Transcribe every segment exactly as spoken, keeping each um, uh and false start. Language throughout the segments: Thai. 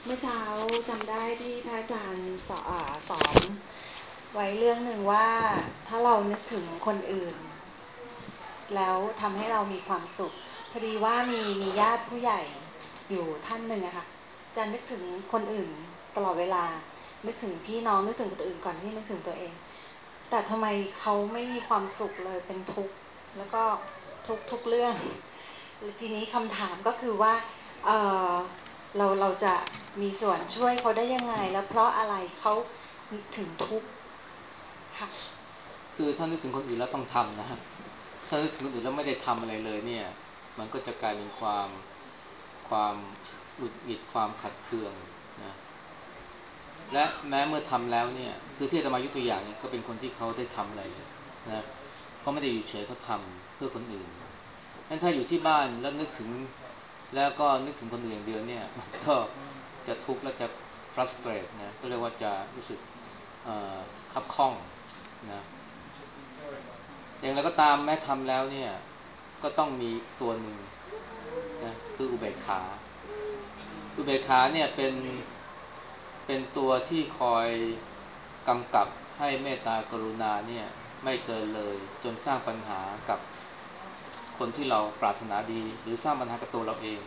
เมื่อเช้าจำได้ที่พระอาจารย์สอนสอนไว้เรื่องหนึ่งว่าถ้าเรานึกถึงคนอื่นแล้วทำให้เรามีความสุขพอดีว่ามีมีญาติผู้ใหญ่อยู่ท่านหนึ่งอะค่ะจะนึกถึงคนอื่นตลอดเวลานึกถึงพี่น้องนึกถึงคนอื่นก่อนที่นึกถึงตัวเองแต่ทำไมเขาไม่มีความสุขเลยเป็นทุกข์แล้วก็ทุกทุกเรื่องทีนี้คำถามก็คือว่าเออเราเราจะมีส่วนช่วยเขาได้ยังไงแล้วเพราะอะไรเขาถึงทุกข์ค่ะคือถ้านึกถึงคนอื่นแล้วต้องทำนะฮะถ้านึกถึงคนอื่นแล้วไม่ได้ทำอะไรเลยเนี่ยมันก็จะกลายเป็นความความหงุดหงิดความขัดเคืองนะและแม้เมื่อทำแล้วเนี่ยคือที่อาตมายกตัวอย่างเนี่ยก็เป็นคนที่เขาได้ทำอะไรนะเขาไม่ได้อยู่เฉยเขาทำเพื่อคนอื่นงั้นถ้าอยู่ที่บ้านแล้วนึกถึงแล้วก็นึกถึงคนอื่นอย่างเดียวเนี่ยมันก็จะทุกข์และจะ frustrate นะก็เรียกว่าจะรู้สึกขับข้องนะอย่างไรก็ตามแม้ทำแล้วเนี่ยก็ต้องมีตัวหนึ่งนะคืออุเบกขาอุเบกขาเนี่ยเป็นเป็นตัวที่คอยกำกับให้เมตตากรุณาเนี่ยไม่เกินเลยจนสร้างปัญหากับคนที่เราปรารถนาดีหรือสร้างปัญหากับตัวเราเอง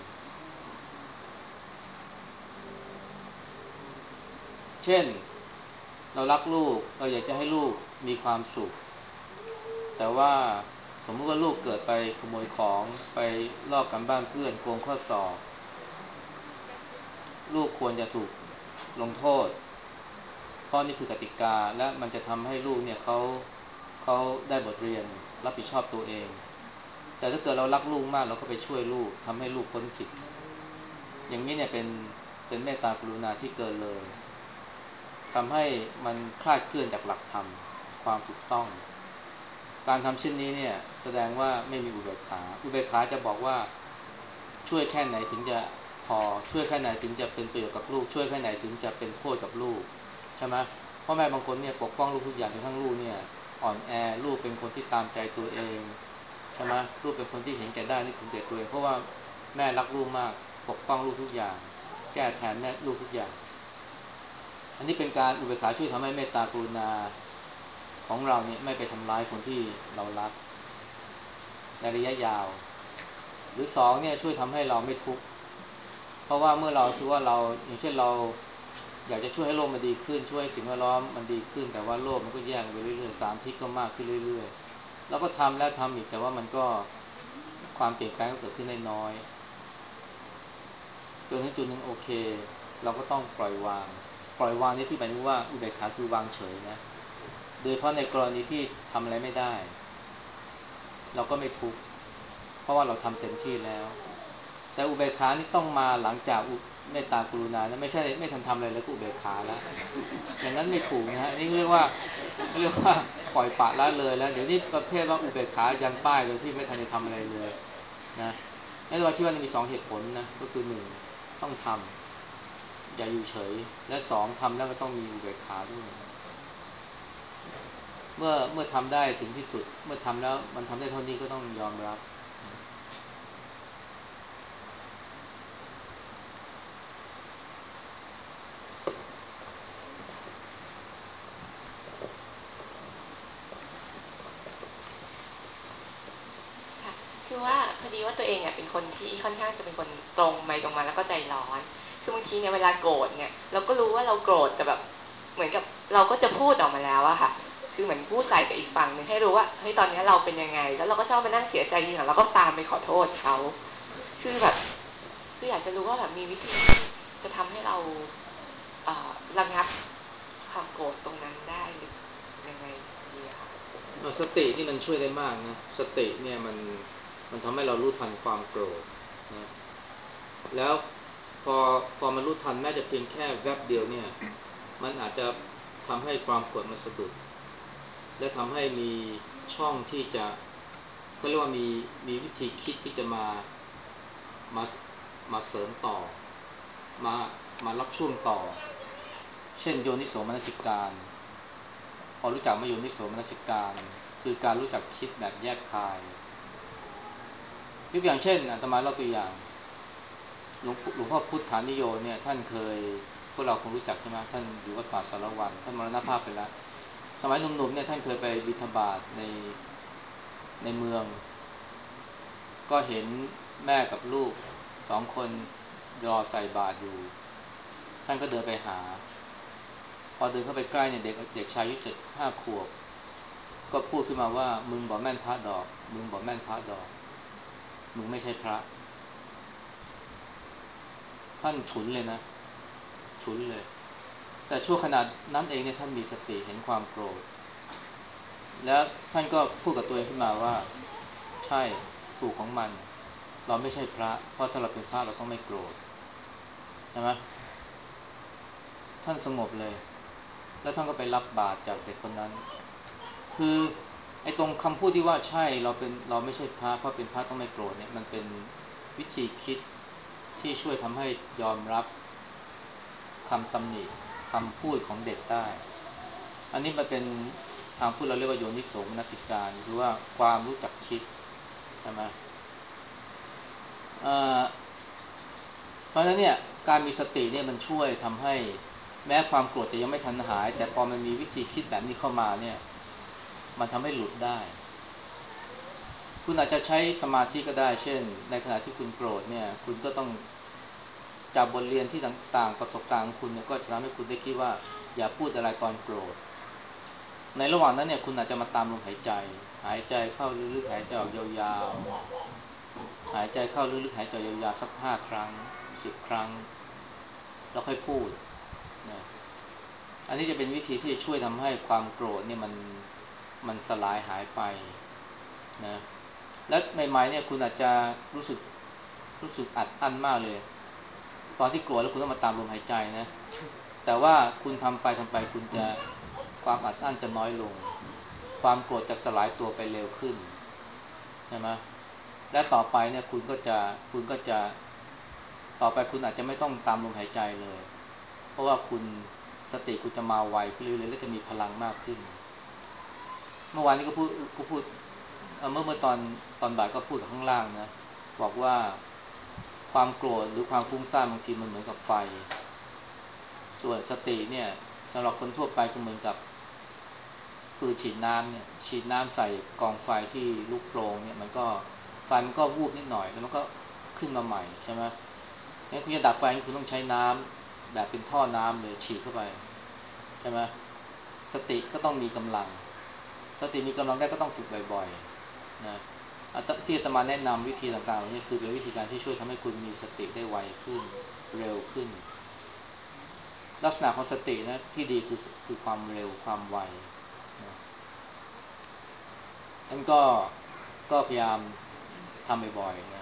เช่นเรารักลูกเราอยากจะให้ลูกมีความสุขแต่ว่าสมมุติว่าลูกเกิดไปขโมยของไปลอกกันบ้านเพื่อนโกงข้อสอบลูกควรจะถูกลงโทษเพราะนี่คือกติกาและมันจะทำให้ลูกเนี่ยเขาเขาได้บทเรียนรับผิดชอบตัวเองแต่ถ้าเกิดเรารักลูกมากเราก็ไปช่วยลูกทำให้ลูกพ้นผิดอย่างนี้เนี่ยเป็นเป็นเมตตากรุณาที่เกินเลยทำให้มันคลาดเคลื่อนจากหลักธรรมความถูกต้องการทำเช่นนี้เนี่ยแสดงว่าไม่มีอุเบกขาอุเบกขาจะบอกว่าช่วยแค่ไหนถึงจะพอช่วยแค่ไหนถึงจะเป็นประโยชน์กับลูกช่วยแค่ไหนถึงจะเป็นโทษกับลูกใช่ไหมพ่อแม่บางคนเนี่ยปกป้องลูกทุกอย่างจนทั้งลูกเนี่ยอ่อนแอลูกเป็นคนที่ตามใจตัวเองใช่ไหมลูกเป็นคนที่เห็นแก่ได้นึกถึงแต่ตัวเองเพราะว่าแม่รักลูกมากปกป้องลูกทุกอย่างแก้แทนแม่ลูกทุกอย่างอันนี้เป็นการอุเบกขาช่วยทำให้เมตตากรุณาของเราเนี่ยไม่ไปทำร้ายคนที่เรารักในระยะยาวหรือสองเนี่ยช่วยทำให้เราไม่ทุกข์เพราะว่าเมื่อเราซื้อว่าเราอย่างเช่นเราอยากจะช่วยให้โลกมันดีขึ้นช่วยให้สิ่งแวดล้อมมันดีขึ้นแต่ว่าโลกมันก็แย่ไปเรื่อยๆสารพิษก็มากขึ้นเรื่อยๆเราก็ทำแล้วทำอีกแต่ว่ามันก็ความเปลี่ยนแปลงก็เกิดขึ้นได้น้อยจนถึงจุดหนึ่งโอเคเราก็ต้องปล่อยวางปล่อยวางนี่ที่หมายถึงว่าอุเบกขาคือวางเฉยนะโดยเฉพาะในกรณีที่ทำอะไรไม่ได้เราก็ไม่ทุกข์เพราะว่าเราทำเต็มที่แล้วแต่อุเบกขานี่ต้องมาหลังจากเมตตากรุณานะไม่ใช่ไม่ทันทำอะไรแล้วก็อุเบกขาแล้วอย่างนั้นไม่ถูกนะฮะนี่เรียกว่าเรียกว่าปล่อยปละละเลยแล้วเดี๋ยวนี้ประเภทว่าอุเบกขายันป้ายโดยที่ไม่ทันได้ทำอะไรเลยนะในตัวที่ว่ามีสองเหตุผลนะก็คือหนึ่งต้องทำอย่าอยู่เฉยและสองทำแล้วก็ต้องมีอุเบกขาด้วยเมื่อเมื่อทำได้ถึงที่สุดเมื่อทำแล้วมันทำได้เท่านี้ก็ต้องยอมรับค่ะคือว่าพอดีว่าตัวเองเนี่ยเป็นคนที่ค่อนข้างจะเป็นคนตรงไปตรงมาแล้วก็ใจร้อนคือบางทีเนี่ยเวลาโกรธเนี่ยเราก็รู้ว่าเราโกรธแต่แบบเหมือนกับเราก็จะพูดออกมาแล้วอะค่ะคือเหมือนพูดใส่กับอีกฝั่งนึงให้รู้ว่าเฮ้ยตอนนี้เราเป็นยังไงแล้วเราก็ชอบมานั่งเสียใจทีหลังเราก็ตามไปขอโทษเขาคือแบบคืออยากจะรู้ว่าแบบมีวิธีจะทำให้เราเอ่อระงับความโกรธตรงนั้นได้หรือยังไงดีอะค่ะสตินี่มันช่วยได้มากนะสติเนี่ยมันมันทำให้เรารู้ทันความโกรธนะแล้วพอพอมันรู้ทันแม้จะเพียงแค่แวบเดียวเนี่ยมันอาจจะทำให้ความโกรธมันสะดุดและทำให้มีช่องที่จะเขาเรียกว่ามีมีวิธีคิดที่จะมามามาเสริมต่อมามารับช่วงต่อเช่นโยนิโสมนสิการพอรู้จักมาโยนิโสมนสิการคือการรู้จักคิดแบบแยกคายยกอย่างเช่นอาตมาเล่าตัวอย่างหลวงหลวงพ่อพุทธานิโยเนี่ยท่านเคยพวกเราคงรู้จักใช่ไหมท่านอยู่วัดป่าสารวัตรท่านมรณภาพไปแล้วสมัยหนุ่มๆเนี่ยท่านเคยไปบิณฑบาตในในเมืองก็เห็นแม่กับลูกสองคนรอใส่บาตรอยู่ท่านก็เดินไปหาพอเดินเข้าไปใกล้เนี่ยเด็กเด็กชายอายุเจ็ดห้าขวบก็พูดขึ้นมาว่ามึงบอกแม่นพระดอกมึงบอกแม่นพระดอกมึงไม่ใช่พระท่านฉุนเลยนะฉุนเลยแต่ชั่วขนาดนั้นเองเนี่ยท่านมีสติเห็นความโกรธแล้วท่านก็พูดกับตัวเองขึ้นมาว่าใช่ถูกของมันเราไม่ใช่พระเพราะถ้าเราเป็นพระเราต้องไม่โกรธใช่ไหมท่านสงบเลยแล้วท่านก็ไปรับบาตรจากเด็กคนนั้นคือไอ้ตรงคำพูดที่ว่าใช่เราเป็นเราไม่ใช่พระเพราะเป็นพระต้องไม่โกรธเนี่ยมันเป็นวิธีคิดที่ช่วยทำให้ยอมรับคำตำหนิคำพูดของเด็กได้อันนี้มันเป็นทางพูดเราเรียกว่าโยนิโสมนสิการคือว่าความรู้จักคิดใช่ไหมเพราะฉะนั้นเนี่ยการมีสติเนี่ยมันช่วยทำให้แม้ความโกรธจะยังไม่ทันหายแต่พอมันมีวิธีคิดแบบนี้เข้ามาเนี่ยมันทำให้หลุดได้คุณอาจจะใช้สมาธิก็ได้เช่นในขณะที่คุณโกรธเนี่ยคุณก็ต้องจากบทเรียนที่ต่างๆประสบการณ์ของคุณเนี่ยก็จะทำให้คุณได้คิดว่าอย่าพูดอะไรตอนโกรธในระหว่างนั้นเนี่ยคุณอาจจะมาตามลมหายใจหายใจเข้าลึกๆหายใจออกยาวๆหายใจเข้าลึกๆหายใจยาวๆสักห้าครั้งสิบครั้งแล้วค่อยพูดนะอันนี้จะเป็นวิธีที่จะช่วยทำให้ความโกรธเนี่ยมันมันสลายหายไปนะและใหม่ๆเนี่ยคุณอาจจะรู้สึกรู้สึกอัดอั้นมากเลยตอนที่โกรธแล้วคุณต้องมาตามลมหายใจนะแต่ว่าคุณทำไปทำไปคุณจะความอัดอั้นจะน้อยลงความโกรธจะสลายตัวไปเร็วขึ้นใช่ไหมและต่อไปเนี่ยคุณก็จะคุณก็จะต่อไปคุณอาจจะไม่ต้องตามลมหายใจเลยเพราะว่าคุณสติคุณจะมาไวขึ้นเรื่อยๆและจะมีพลังมากขึ้นเมื่อวานนี้ก็พูดก็พูดเมื่อเมื่อตอนตอนบ่ายก็พูดกับข้างล่างนะบอกว่าความโกรธหรือความฟุ้งซ่านบางทีมันเหมือนกับไฟส่วนสติเนี่ยสำหรับคนทั่วไปก็เหมือนกับปืนฉีดน้ำเนี่ยฉีดน้ำใส่กองไฟที่ลุกโผล่เนี่ยมันก็ไฟมันก็วูบนิดหน่อยแล้วมันก็ขึ้นมาใหม่ใช่ไหมงั้นคุณจะดับไฟคุณต้องใช้น้ำแบบเป็นท่อน้ำเลยฉีดเข้าไปใช่ไหมสติก็ต้องมีกำลังสติมีกำลังได้ก็ต้องฝึกบ่อยๆนะที่อาตมาแนะนำวิธีต่างๆเหล่านี้คือเป็นวิธีการที่ช่วยทำให้คุณมีสติได้ไวขึ้นเร็วขึ้นลักษณะของสตินะที่ดีคือคือความเร็วความไวนะอันก็ก็พยายามทำบ่อยๆนะ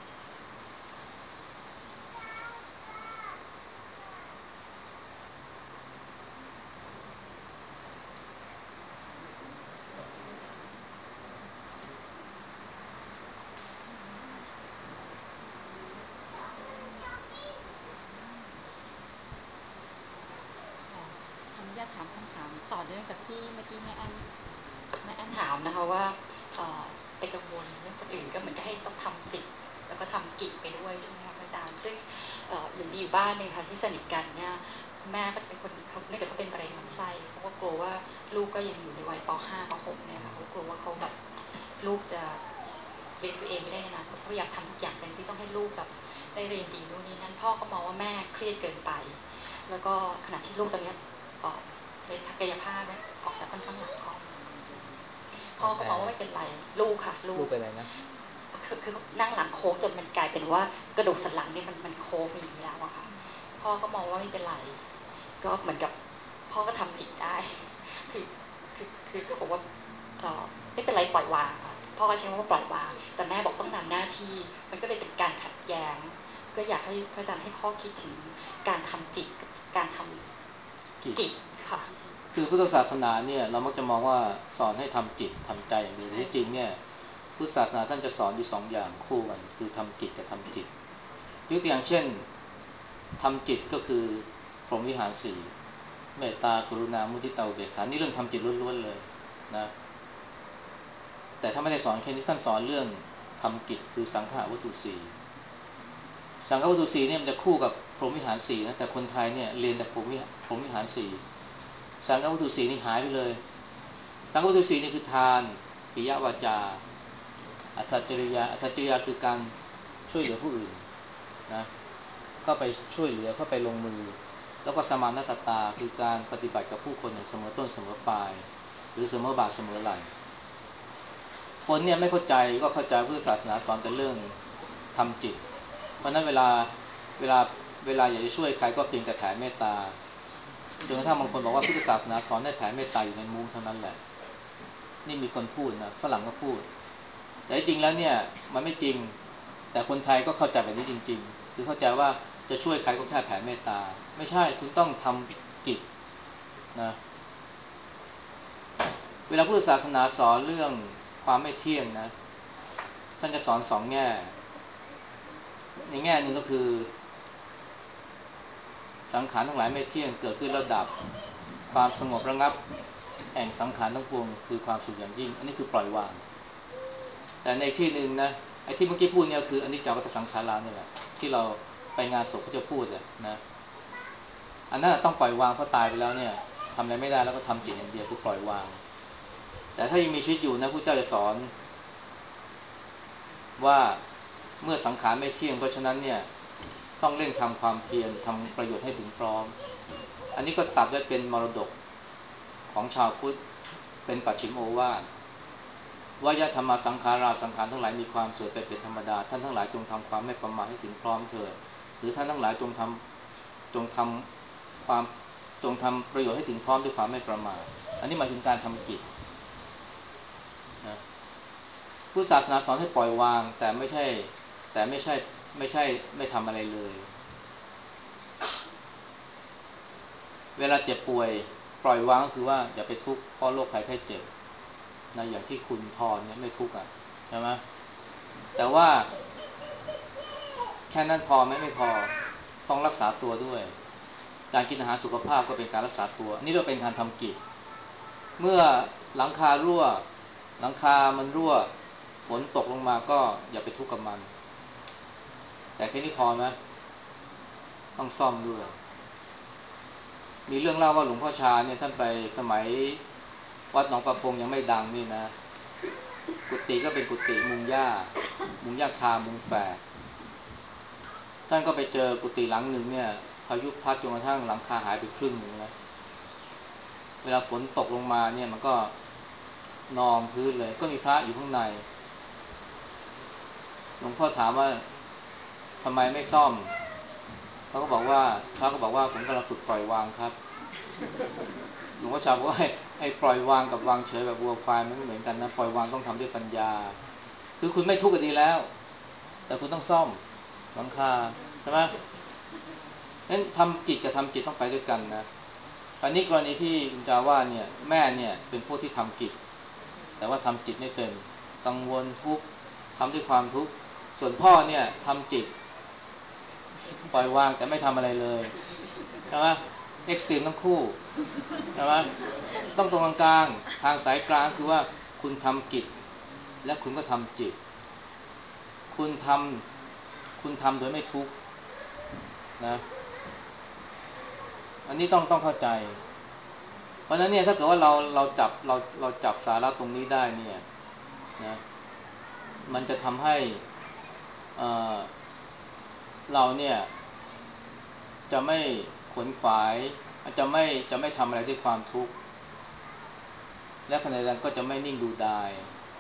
ขออนุญาตถามคำถามต่อเนื่องจากที่เมื่อกี้แม่แอนแม่แอนถามนะคะว่าไปกังวลเรื่องคนอื่นก็เหมือนกับให้ต้องทำจิตแล้วก็ทำกิจไปด้วยใช่ไหมคะอาจารย์ซึ่งอย่างมีอยู่บ้านหนึ่งค่ะที่สนิทกันเนี่ยแม่ก็จะเป็นคนเขาเนื่องจากเขาเป็นมะเร็งลำไส้เขาก็กลัวว่าลูกก็ยังอยู่ในวัยป ห้า ป หกเนี่ยค่ะเขากลัวว่าเขาแบบลูกจะเลี้ยงตัวเองไม่ได้ในอนาคตเขาอยากทำทุกอย่างเต็มที่ต้องให้ลูกแบบได้เรียนดีนู่นนี่นั่นพ่อก็มองว่าแม่เครียดเกินไปแล้วก็ขณะที่ลูกตอนนี้ในกายภาพเนี่ยออกจากค่อนข้างหลังค่อมพ่อก็มองว่าไม่เป็นไรลูกค่ะลูกเป็นไรนะคือคือนั่งหลังโค้งจนมันกลายเป็นว่ากระดูกสันหลังเนี่ยมันมันโค้งอย่างนี้แล้วอะค่ะพ่อก็มองว่าไม่เป็นไรก็เหมือนกับพ่อก็ทำจิตได้คือคือคือก็บอกว่าเออไม่เป็นไรปล่อยวางพ่อก็ใช้คำว่าปล่อยวางแต่แม่บอกต้องนำหน้าที่มันก็เลยเป็นการขัดแย้งก็อยากให้พระอาจารย์ให้ข้อคิดถึงการทำจิตกับการทำกิจค่ะคือพุทธศาสนาเนี่ยเรามักจะมองว่าสอนให้ทำจิตทำใจอย่างเดียวที่จริงเนี่ยพุทธศาสนาท่านจะสอนอยู่สองอย่างคู่กันคือทำกิจกับทำจิตยกตัวอย่างเช่นทำจิตก็คือพรหมวิหารสี่เมตตากรุณามุทิตาอุเบกขานี่เรื่องทำจิตล้วนๆเลยนะแต่ถ้าไม่ได้สอนแค่นี้ท่านสอนเรื่องทำกิจคือสังขารวัตถุสี่สังฆวัตถุสีเนี่ยมันจะคู่กับพรหมวิหารสีนะแต่คนไทยเนี่ยเรียนแต่พรหมวิพรหมวิหารสีสังฆวัตถุสีนี่หายไปเลยสังฆวัตถุสีนี่คือทานปิยวาจาอัตถจริยาอัตถจริยาคือการช่วยเหลือผู้อื่นนะเข้าไปช่วยเหลือเข้าไปลงมือแล้วก็สมานตตาคือการปฏิบัติกับผู้คนอย่างเสมอต้นเสมอปลายหรือเสมอบาทเสมอไหลคนเนี่ยไม่เข้าใจก็เข้าใจพุทธศาสนาสอนแต่เรื่องทำจิตเพราะนั้นเวลาเวลาเวลาอยากจะช่วยใครก็เพียงแต่แผ่เมตตาจนกระทั่งบางคนบอกว่าพุทธศาสนาสอนให้แผ่เมตตาอยู่ในมุ้งเท่านั้นแหละนี่มีคนพูดนะฝรั่งก็พูดแต่จริงแล้วเนี่ยมันไม่จริงแต่คนไทยก็เข้าใจแบบนี้จริงๆคือเข้าใจว่าจะช่วยใครก็แค่แผ่เมตตาไม่ใช่คุณต้องทำกิจนะเวลาพุทธศาสนาสอนเรื่องความไม่เที่ยงนะท่านจะสอนสองแง่ในแง่หนึ่งก็คือสังขารทั้งหลายไม่เที่ยงเกิดขึ้นแล้วดับความสงบระงับแห่งสังขารทั้งปวงคือความสุขอย่างยิ่งอันนี้คือปล่อยวางแต่ในที่หนึ่งนะไอ้ที่เมื่อกี้พูดเนี่ยคืออนิจจวัฏสังขาราเนี่ยแหละที่เราไปงานศพเขาจะพูดเลยนะอันนั้นต้องปล่อยวางเพราะตายไปแล้วเนี่ยทำอะไรไม่ได้แล้วก็ทำจิตอย่างเดียวคือปล่อยวางแต่ถ้ายังมีชีวิตอยู่นะพระเจ้าจะสอนว่าเมื่อสังขารไม่เที่ยงเพราะฉะนั้นเนี่ยต้องเร่งทำความเพียรทำประโยชน์ให้ถึงพร้อมอันนี้ก็ตัดไว้เป็นมรดกของชาวพุทธเป็นปัจฉิมโอวาทวายธรรมสังขาราสังขารทั้งหลายมีความเสื่อมไปเป็นธรรมดาท่านทั้งหลายจงทำความไม่ประมาทให้ถึงพร้อมเถิดหรือท่านทั้งหลายจงทำจงทำความจงทำประโยชน์ให้ถึงพร้อมด้วยความไม่ประมาทอันนี้หมายถึงการทำกิจนะพุทธศาสนาสอนให้ปล่อยวางแต่ไม่ใช่แต่ไม่ใช่ไม่ใช่ไม่ทำอะไรเลยเวลาเจ็บป่วยปล่อยวางก็คือว่าอย่าไปทุกข์เพราะโรคภัยไข้เจ็บนะอย่างที่คุณทอนเนี่ยไม่ทุกข์อ่ะใช่ไหมแต่ว่าแค่นั้นพอไหมไม่พอต้องรักษาตัวด้วยการกินอาหารสุขภาพก็เป็นการรักษาตัวนี่เราเป็นการทำกิจเมื่อหลังคารั่วหลังคามันรั่วฝนตกลงมาก็อย่าไปทุกข์กับมันแต่แค่นี้พอไหมต้องซ่อมด้วยมีเรื่องเล่าว่าหลวงพ่อชาเนี่ยท่านไปสมัยวัดหนองประพงยังไม่ดังนี่นะกุฏิก็เป็นกุฏิมุงหญ้ามุงหญ้าคามุงแฝกท่านก็ไปเจอกุฏิหลังหนึ่งเนี่ยพายุพัดจนกระทั่งหลังคาหายไปครึ่งหนึ่งแล้วเวลาฝนตกลงมาเนี่ยมันก็นองพื้นเลยก็มีพระอยู่ข้างในหลวงพ่อถามว่าทำไมไม่ซ่อมเขาก็บอกว่าพระก็บอกว่าผมกำลังฝึกปล่อยวางครับหลวงพ่อชาบอกว่าไอ้ปล่อยวางกับวางเฉยแบบวัวควายมันไม่เหมือนกันนะปล่อยวางต้องทำด้วยปัญญาคือคุณไม่ทุกข์ก็ดีแล้วแต่คุณต้องซ่อมหลังคาใช่ไหมงั้นทำกิจกับทำจิตต้องไปด้วยกันนะอันนี้กรณีที่คุณจาว่าเนี่ยแม่เนี่ยเป็นพวกที่ทำกิจแต่ว่าทำจิตไม่เป็นกังวลทุกข์ทำด้วยความทุกข์ส่วนพ่อเนี่ยทำจิตปล่อยวางแต่ไม่ทำอะไรเลยใช่ไหมเอ็กซ์ตรีมทั้งคู่ใช่ไหมต้องตรงกลางทางสายกลางคือว่าคุณทำกิจและคุณก็ทำจิตคุณทำคุณทำโดยไม่ทุกข์นะอันนี้ต้องต้องเข้าใจเพราะฉะนั้นเนี่ยถ้าเกิดว่าเราเราจับเราเราจับสาระตรงนี้ได้เนี่ยนะมันจะทำให้เอ่อเราเนี่ยจะไม่ขวนขวายจะไม่จะไม่ทำอะไรด้วยความทุกข์และขณะเดียวกันก็จะไม่นิ่งดูดาย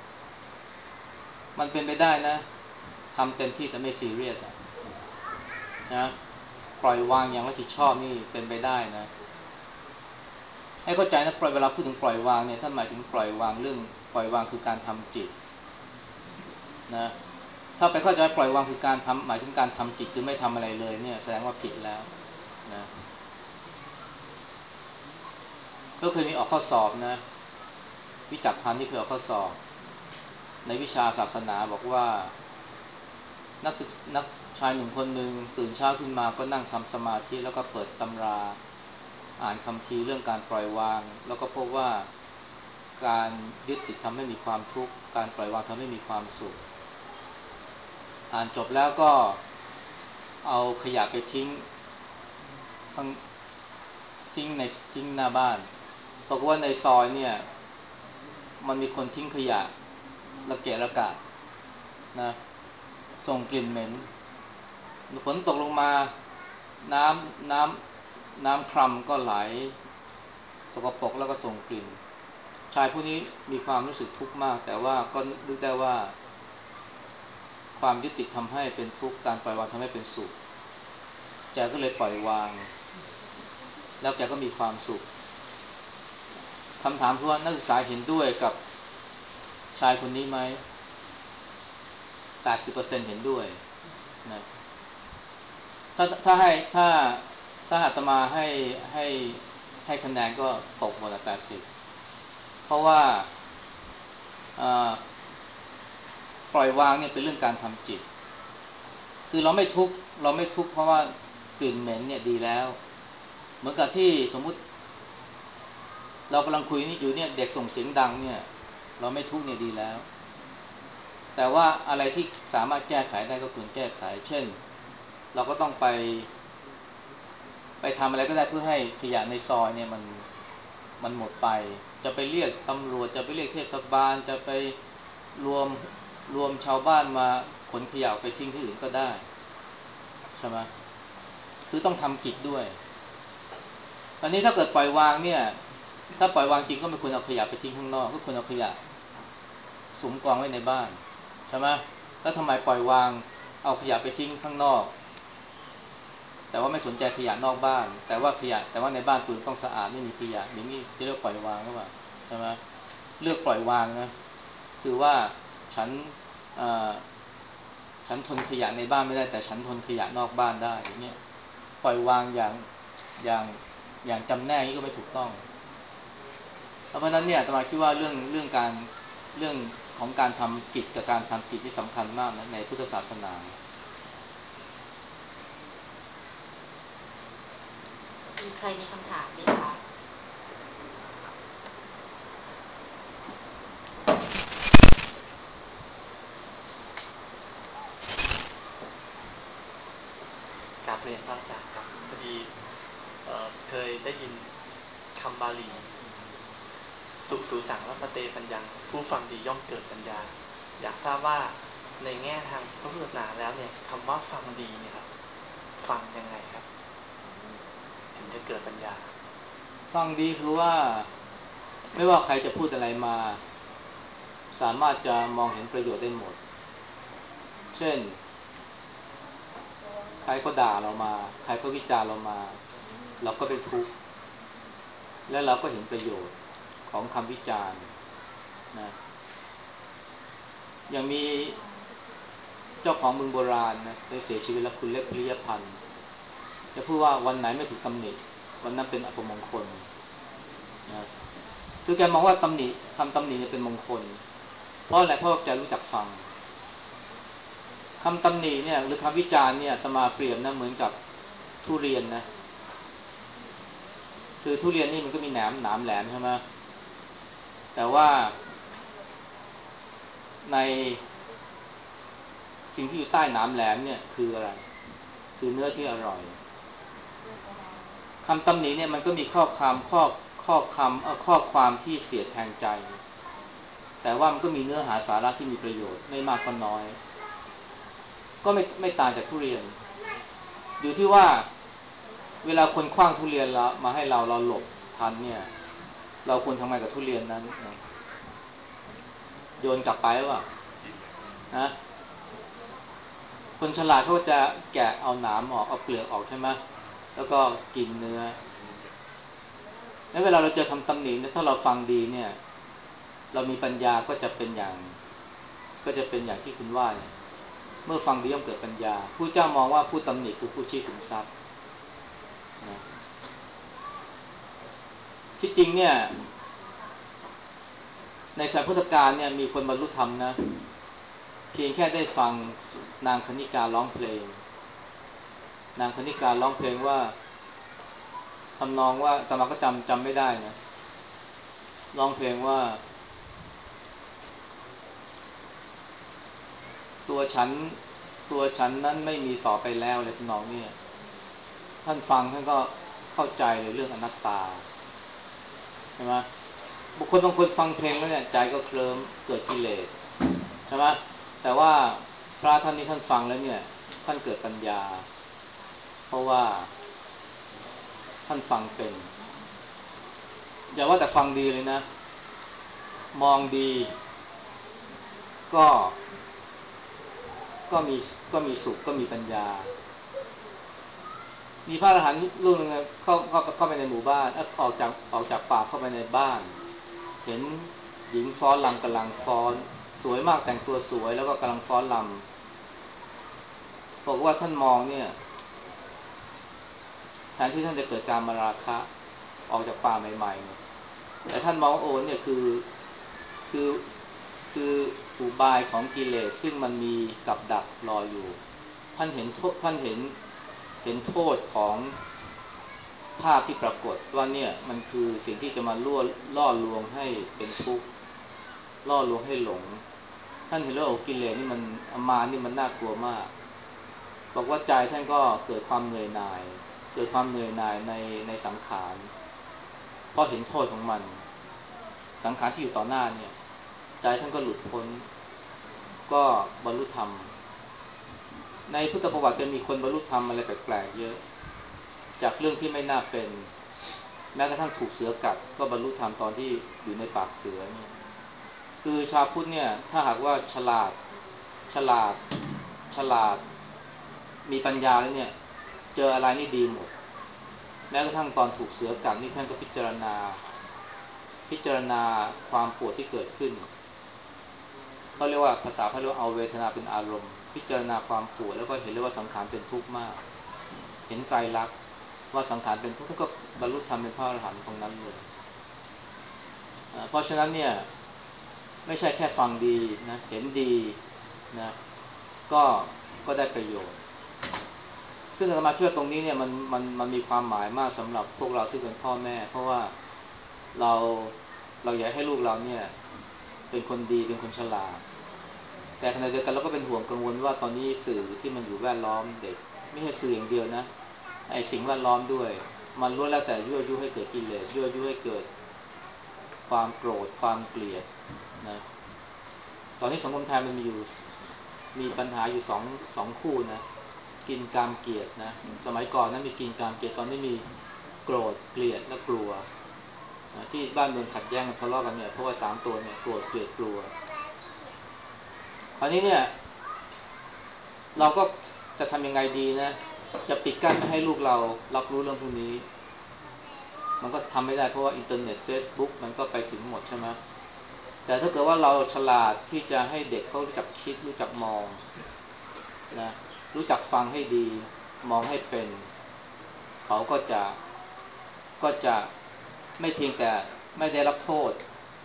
มันเป็นไปได้นะทำเต็มที่แต่ไม่ซีเรียสอะนะปล่อยวางอย่างรับผิดชอบนี่เป็นไปได้นะให้เข้าใจนะปล่อยเวลาพูดถึงปล่อยวางเนี่ยท่านหมายถึงปล่อยวางเรื่องปล่อยวางคือการทำจิตนะถ้าไปเข้าใจปล่อยวางคือการทำหมายถึงการทำจิตคือไม่ทำอะไรเลยเนี่ยแสดงว่าผิดแล้วนะก็เคยมีออกข้อสอบนะวิจักรพันธ์ที่เคยออกข้อสอบในวิชาศาสนาบอกว่านักศึกนักชายหนุ่มคนหนึ่งตื่นเช้าขึ้นมาก็นั่งทำสมาธิแล้วก็เปิดตำราอ่านคัมภีร์เรื่องการปล่อยวางแล้วก็พบว่าการยึดติดทำให้มีความทุกข์การปล่อยวางทำให้มีความสุขอ่านจบแล้วก็เอาขยะไปทิ้งข้างทิ้งในทิ้งหน้าบ้านบอกว่าในซอยเนี่ยมันมีคนทิ้งขยะระเกะระกะนะส่งกลิ่นเหม็นฝนตกลงมาน้ำน้ำน้ำครัมก็ไหลสกปรกแล้วก็ส่งกลิ่นชายผู้นี้มีความรู้สึกทุกข์มากแต่ว่าก็นึกได้ว่าความยึดติดทำให้เป็นทุกข์การปล่อยวางทำให้เป็นสุขแกก็เลยปล่อยวางแล้วแกก็มีความสุขคำถามคือว่านักศึกษาเห็นด้วยกับชายคนนี้ไหม แปดสิบเปอร์เซ็นต์ เห็นด้วยนะถ้าถ้าให้ถ้าถ้าอาตมาให้ให้ให้คะแนนก็ตกหมดละแปดสิบเพราะว่าปล่อยวางเนี่ยเป็นเรื่องการทำจิตคือเราไม่ทุกข์เราไม่ทุกข์เพราะว่ากลิ่นเหม็นเนี่ยดีแล้วเหมือนกับที่สมมุติเรากำลังคุยนี่อยู่เนี่ยเด็กส่งเสียงดังเนี่ยเราไม่ทุกข์เนี่ยดีแล้วแต่ว่าอะไรที่สามารถแก้ไขได้ก็ควรแก้ไขเช่นเราก็ต้องไปไปทำอะไรก็ได้เพื่อให้ขยะในซอยเนี่ยมันมันหมดไปจะไปเรียกตำรวจจะไปเรียกเทศบาลจะไปรวมรวมชาวบ้านมาขนขยะไปทิ้งที่อื่นก็ได้ใช่ไหมคือต้องทำกิจด้วยตอนนี้ถ้าเกิดปล่อยวางเนี่ยถ้าปล่อยวางจริงก็ไม่ควรเอาขยะไปทิ้งข้างนอกก็ควรเอาขยะสุมกองไว้ในบ้านใช่ไหมแล้วทำไมปล่อยวางเอาขยะไปทิ้งข้างนอกแต่ว่าไม่สนใจขยะนอกบ้านแต่ว่าขยะแต่ว่าในบ้านคุณต้องสะอาดไม่มีขยะอย่างนี้จะเรียกปล่อยวางหรือเปล่าใช่ไหมเลือกปล่อยวางนะคือว่าฉันฉันทนขยะในบ้านไม่ได้แต่ฉันทนขยะนอกบ้านได้อย่างเงี้ยปล่อยวางอย่างอย่างอย่างจำแนกนี้ก็ไม่ถูกต้องเพราะฉะนั้นเนี่ยอาตมาคิดว่าเรื่องเรื่องการเรื่องของการทำกิจกับการทำกิจที่สำคัญมากนะในพุทธศาสนามีใครมีคำถามไหมคะกราบเรียนพระอาจารย์ครับพอดี เอ่อ เคยได้ยินคำบาลีสุสูสังรัปเตปัญญังผู้ฟังดีย่อมเกิดปัญญาอยากทราบว่าในแง่ทางพระพุทธศาสนาแล้วเนี่ยคำว่าฟังดีเนี่ยครับฟังยังไงครับถึงจะเกิดปัญญาฟังดีคือว่าไม่ว่าใครจะพูดอะไรมาสามารถจะมองเห็นประโยชน์ได้หมดเช่นใครก็ด่าเรามาใครก็วิจารณ์เรามาเราก็เป็นทุกข์และเราก็เห็นประโยชน์ของคำวิจารณ์นะอย่างมีเจ้าของเมืองโบราณนะได้เสียชีวิตแล้วคุณเล็กพิริยพันธ์จะพูดว่าวันไหนไม่ถูกตำหนิวันนั้นเป็นอัปมงคลนะคือแกมองว่าตำหนิคำตำหนิเนี่ยเป็นมงคลเพราะอะไรเพราะแกรู้จักฟังคำตำหนิเนี่ยหรือคำวิจารณ์เนี่ยอาตมาเปรียบนะเหมือนกับทุเรียนนะคือทุเรียนนี่มันก็มีแหนมหนามแหลมใช่ไหมแต่ว่าในสิ่งที่อยู่ใต้หนามแหลมเนี่ยคืออะไรคือเนื้อที่อร่อยคำตำหนิเนี่ยมันก็มีข้อความข้อข้อคำเอ่อข้อความที่เสียดแทงใจแต่ว่ามันก็มีเนื้อหาสาระที่มีประโยชน์ไม่มากก็น้อยก็ไม่ไม่ต่างจากทุเรียนอยู่ที่ว่าเวลาคนขว้างทุเรียนแล้วมาให้เราเราหลบทันเนี่ยเราควรทำไงกับทุเรียนนั้นนะโยนกลับไปหรือเปล่านะคนฉลาดเขาจะแกะเอาหนามออกเอาเปลือกออกใช่ไหมแล้วก็กินเนื้อแล้วเวลาเราเจอคำตำหนิเนี่ยถ้าเราฟังดีเนี่ยเรามีปัญญาก็จะเป็นอย่างก็จะเป็นอย่างที่คุณว่าเนี่ยเมื่อฟังดีย่อมเกิดปัญญาผู้เจ้ามองว่าผู้ตำหนิคือผู้ชี้ขุมทรัพย์นะที่จริงเนี่ยในสมัยพุทธกาลเนี่ยมีคนบรรลุธรรมนะเพียงแค่ได้ฟังนางคณิการ้องเพลงนางคณิการ้องเพลงว่าทำนองว่าตมาก็จำจำไม่ได้นะร้องเพลงว่าตัวฉันตัวฉันนั้นไม่มีต่อไปแล้วเลยคุณน้องเนี่ยท่านฟังท่านก็เข้าใจเลยเรื่องอนัตตาใช่ไหมบุคคลบางคนฟังเพลงแล้วเนี่ยใจก็เคลิ้มเกิดกิเลสใช่ไหมแต่ว่าพระท่านนี้ท่านฟังแล้วเนี่ยท่านเกิดปัญญาเพราะว่าท่านฟังเป็นอย่าว่าแต่ฟังดีเลยนะมองดีก็ก็มีก็มีสุขก็มีปัญญามีพระอรหันต์รูปหนึ่งเข้าเข้าเข้าไปในหมู่บ้านออกจากออกจากป่าเข้าไปในบ้านเห็นหญิงฟ้อนรำกำลังฟ้อนสวยมากแต่งตัวสวยแล้วก็กำลังฟ้อนรำบอกว่าท่านมองเนี่ยแทนที่ท่านจะเกิดการมาราคะออกจากป่าใหม่ๆเนี่ยแต่ท่านมองโอ้เนี่ยคือคือคืออุบายของกิเลสซึ่งมันมีกับดักรออยู่ท่านเห็นโทษท่านเห็นเห็นโทษของภาพที่ปรากฏว่าเนี่ยมันคือสิ่งที่จะมาล่อล่อลวงให้เป็นทุกข์ล่อลวงให้หลงท่านเห็นแล้วโอ้กิเลสนี่มันอมารนี่มันน่ากลัวมากบอกว่าใจท่านก็เกิดความเหนื่อยหน่ายเกิดความเหนื่อยหน่ายในในสังขารเพราะเห็นโทษของมันสังขารที่อยู่ต่อหน้าเนี่ยใจท่านก็หลุดพ้นก็บรรลุธรรมในพุทธประวัติจะมีคนบรรลุธรรมอะไรแปลกๆเยอะจากเรื่องที่ไม่น่าเป็นแม้กระทั่งถูกเสือกัดก็บรรลุธรรมตอนที่อยู่ในปากเสือเนี่ยคือชาวพุทธเนี่ยถ้าหากว่าฉลาดฉลาดฉลาดมีปัญญาแล้วเนี่ยเจออะไรนี่ดีหมดแม้กระทั่งตอนถูกเสือกัดนี่ท่านก็พิจารณาพิจารณาความปวดที่เกิดขึ้นเขาเรียกว่าภาษาพระเรียกว่าเอาเวทนาเป็นอารมณ์พิจารณาความปวดแล้วก็เห็นเลยว่าสังขารเป็นทุกข์มากเห็นไตรลักษณ์ว่าสังขารเป็นทุกข์ท่านก็บรรลุธรรมเป็นพระอรหันต์ตรงนั้นเลยเพราะฉะนั้นเนี่ยไม่ใช่แค่ฟังดีนะเห็นดีนะก็ก็ได้ประโยชน์ซึ่งอาตมาคิดว่าตรงนี้เนี่ยมันมันมันมีความหมายมากสำหรับพวกเราที่เป็นพ่อแม่เพราะว่าเราเราอยากให้ลูกเราเนี่ยเป็นคนดีเป็นคนฉลาดแต่ขณะเดียวกันเราก็เป็นห่วงกังวลว่าตอนนี้สื่อที่มันอยู่แวดล้อมเด็กไม่ใช่สื่ออย่างเดียวนะไอ้สิ่งแวดล้อมด้วยมันล้วนแล้วแต่ยั่วยุให้เกิดกิเลสยั่วยุให้เกิดความโกรธความเกลียดนะตอนนี้สังคมไทยมันมีอยู่มีปัญหาอยู่สองสองคู่นะกินกามเกลียดนะสมัยก่อนนั้นมีกินกามเกลียดตอนนี้มีโกรธเกลียดและกลัวนะที่บ้านเมืองขัดแย้งกันทะเลาะกันเนี่ยเพราะว่าสามตัวเนี่ยโกรธเกลียดกลัวคราวนี้เนี่ยเราก็จะทำยังไงดีนะจะปิดกั้นไม่ให้ลูกเรารับรู้เรื่องพวกนี้มันก็ทำไม่ได้เพราะว่าอินเทอร์เน็ต Facebook มันก็ไปถึงหมดใช่ไหมแต่ถ้าเกิดว่าเราฉลาดที่จะให้เด็กเขารู้จักคิดรู้จักมองนะรู้จักฟังให้ดีมองให้เป็นเขาก็จะก็จะไม่เพียงแต่ไม่ได้รับโทษ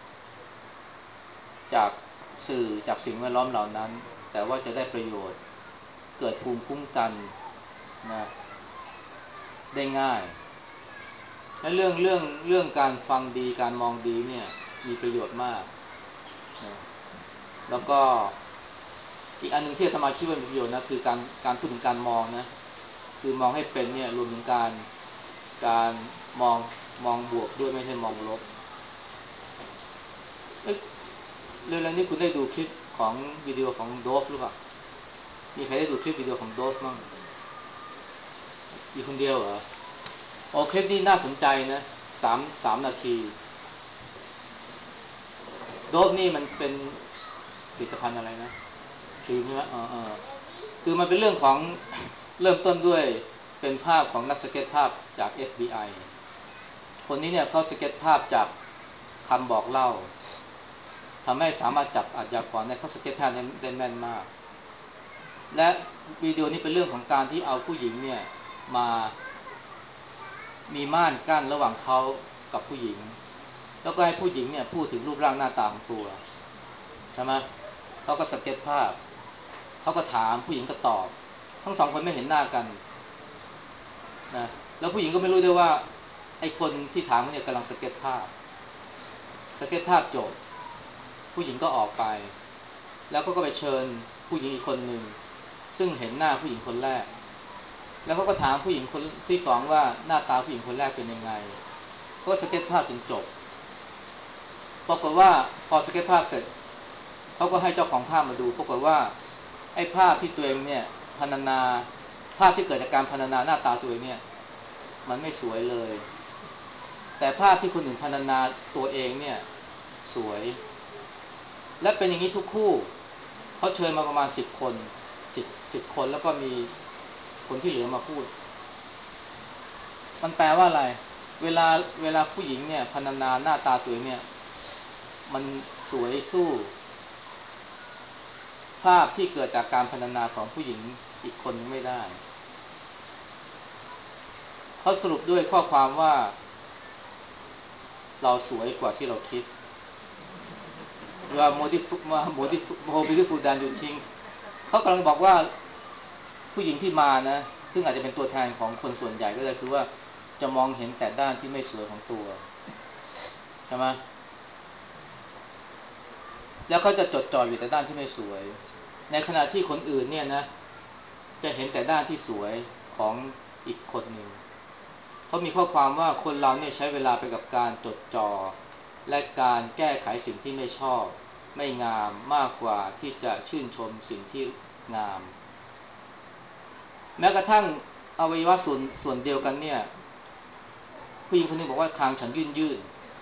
จากสื่อจากสิ่งแวดล้อมเหล่านั้นแต่ว่าจะได้ประโยชน์เกิดภูมิคุ้มกันนะได้ง่ายและเรื่องเรื่องเรื่องการฟังดีการมองดีเนี่ยมีประโยชน์มากนะแล้วก็อีกอันนึงที่อาตมาคิดว่ามีประโยชน์นะคือการการพูดถึงการมองนะคือมองให้เป็นเนี่ยรวมถึงการการมองมองบวกด้วยไม่ใช่มองลบเอ้ยเรื่องนี้คุณได้ดูคลิปของวิดีโอของโดฟหรือเปล่ามีใครได้ดูคลิปวิดีโอของโดฟมั้งมีคนเดียวเหรอโอ้คลิปนี้น่าสนใจนะสามสามนาทีโดฟนี่มันเป็นผลิตภัณฑ์อะไรนะครีมใช่ไหมเออเออคือมันเป็นเรื่องของเริ่มต้นด้วยเป็นภาพของนักสเก็ตภาพจาก เอฟ บี ไอ คนนี้เนี่ยเขาสเก็ตภาพจากคำบอกเล่าทำให้สามารถจับอาชญากรได้เขาสเก็ตภาพได้แม่นมากและวิดีโอนี้เป็นเรื่องของการที่เอาผู้หญิงเนี่ยมามีม่านกั้นระหว่างเขากับผู้หญิงแล้วก็ให้ผู้หญิงเนี่ยพูดถึงรูปร่างหน้าตาของตัวใช่ไหมเขาก็สเก็ตภาพเขาก็ถามผู้หญิงก็ตอบทั้งสองคนไม่เห็นหน้ากันนะแล้วผู้หญิงก็ไม่รู้ด้วยว่าไอ้คนที่ถามเขาเนี่ยกำลังสเก็ตภาพสเก็ตภาพจบผู้หญิงก็ออกไปแล้วก็ก็ไปเชิญผู้หญิงอีกคนหนึ่งซึ่งเห็นหน้าผู้หญิงคนแรกแล้วเขาก็ถามผู้หญิงคนที่สองว่าหน้าตาผู้หญิงคนแรกเป็นยังไงก็สเก็ตภาพจนจบปรากฏว่าพอสเก็ตภาพเสร็จเขาก็ให้เจ้าของภาพมาดูปรากฏว่าไอ้ภาพที่ตัวเองเนี่ยพรรณนาภาพที่เกิดจากการพรรณนาหน้าตาตัวเองเนี่ยมันไม่สวยเลยแต่ภาพที่คนอื่นพรรณนาตัวเองเนี่ยสวยและเป็นอย่างนี้ทุกคู่เขาเชิญมาประมาณสิบคนสิบ สิบคนแล้วก็มีคนที่เหลือมาพูดมันแปลว่าอะไรเวลาเวลาผู้หญิงเนี่ยพรรณนาหน้าตาตัวเองเนี่ยมันสวยสู้ภาพที่เกิดจากการพรรณนาของผู้หญิงอีกคนนึงไม่ได้เขาสรุปด้วยข้อความว่าเราสวยกว่าที่เราคิดว่า beautiful more beautiful than you think เขากำลังบอกว่าผู้หญิงที่มานะซึ่งอาจจะเป็นตัวแทนของคนส่วนใหญ่ก็ได้คือว่าจะมองเห็นแต่ด้านที่ไม่สวยของตัวใช่ไหมแล้วเขาจะจดจ่ออยู่แต่ด้านที่ไม่สวยในขณะที่คนอื่นเนี่ยนะจะเห็นแต่ด้านที่สวยของอีกคนหนึ่งเขามีข้อความว่าคนเราเนี่ยใช้เวลาไปกับการจดจ่อและการแก้ไขสิ่งที่ไม่ชอบไม่งามมากกว่าที่จะชื่นชมสิ่งที่งามแม้กระทั่งอวัยวะส่วนส่วนเดียวกันเนี่ยผู้หญิงคนนึงบอกว่าคางฉันยื่นยื่น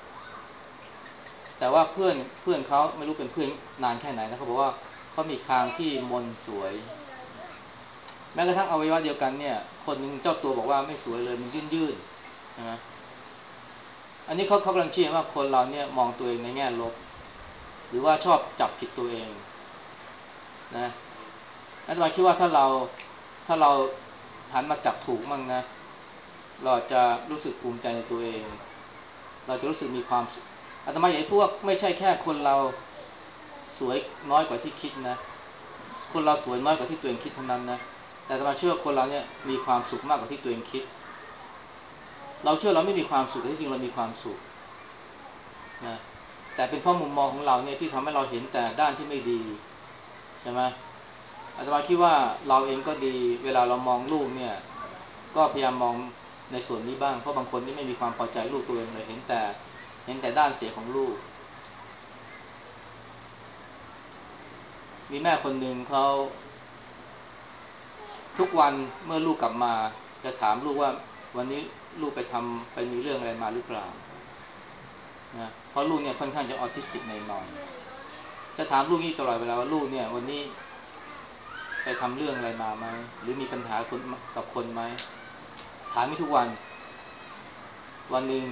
แต่ว่าเพื่อนเพื่อนเขาไม่รู้เป็นเพื่อนนานแค่ไหนนะเขาบอกว่าเขามีคางที่มนสวยแม้กระทั่งอวัยวะเดียวกันเนี่ยคนนึงเจ้าตัวบอกว่าไม่สวยเลยมันยื่นยื่นนะอันนี้เขาเขากำลังชี้ว่าคนเราเนี่ยมองตัวเองในแง่ลบหรือว่าชอบจับผิดตัวเองนะอาตมาคิดว่าถ้าเราถ้าเราหันมาจับถูกมั่งนะเราจะรู้สึกภูมิใจในตัวเองเราจะรู้สึกมีความอาตมาอยากให้พูดว่าไม่ใช่แค่คนเราสวยน้อยกว่าที่คิดนะคนเราสวยน้อยกว่าที่ตัวเองคิดเท่านั้นนะแต่อาตมาเชื่อคนเราเนี่ยมีความสุขมากกว่าที่ตัวเองคิดเราเชื่อเราไม่มีความสุขแต่ที่จริงเรามีความสุขนะแต่เป็นเพราะมุมมองของเราเนี่ยที่ทำให้เราเห็นแต่ด้านที่ไม่ดีใช่ไหมอาตมาคิดว่าเราเองก็ดีเวลาเรามองลูกเนี่ยก็พยายามมองในส่วนนี้บ้างเพราะบางคนนี่ไม่มีความพอใจลูกตัวเองเลยเห็นแต่เห็นแต่ด้านเสียของลูกมีแม่คนหนึ่งเขาทุกวันเมื่อลูกกลับมาจะถามลูกว่าวันนี้ลูกไปทำไปมีเรื่องอะไรมาหรือเปล่านะเพราะลูกเนี่ยค่อนข้างจะออทิสติกหน่อยๆจะถามลูกนี่ตลอดเวลาว่าลูกเนี่ยวันนี้ไปทำเรื่องอะไรมาไหมหรือมีปัญหาคนกับคนไหมถามไม่ทุกวันวันหนึ่ง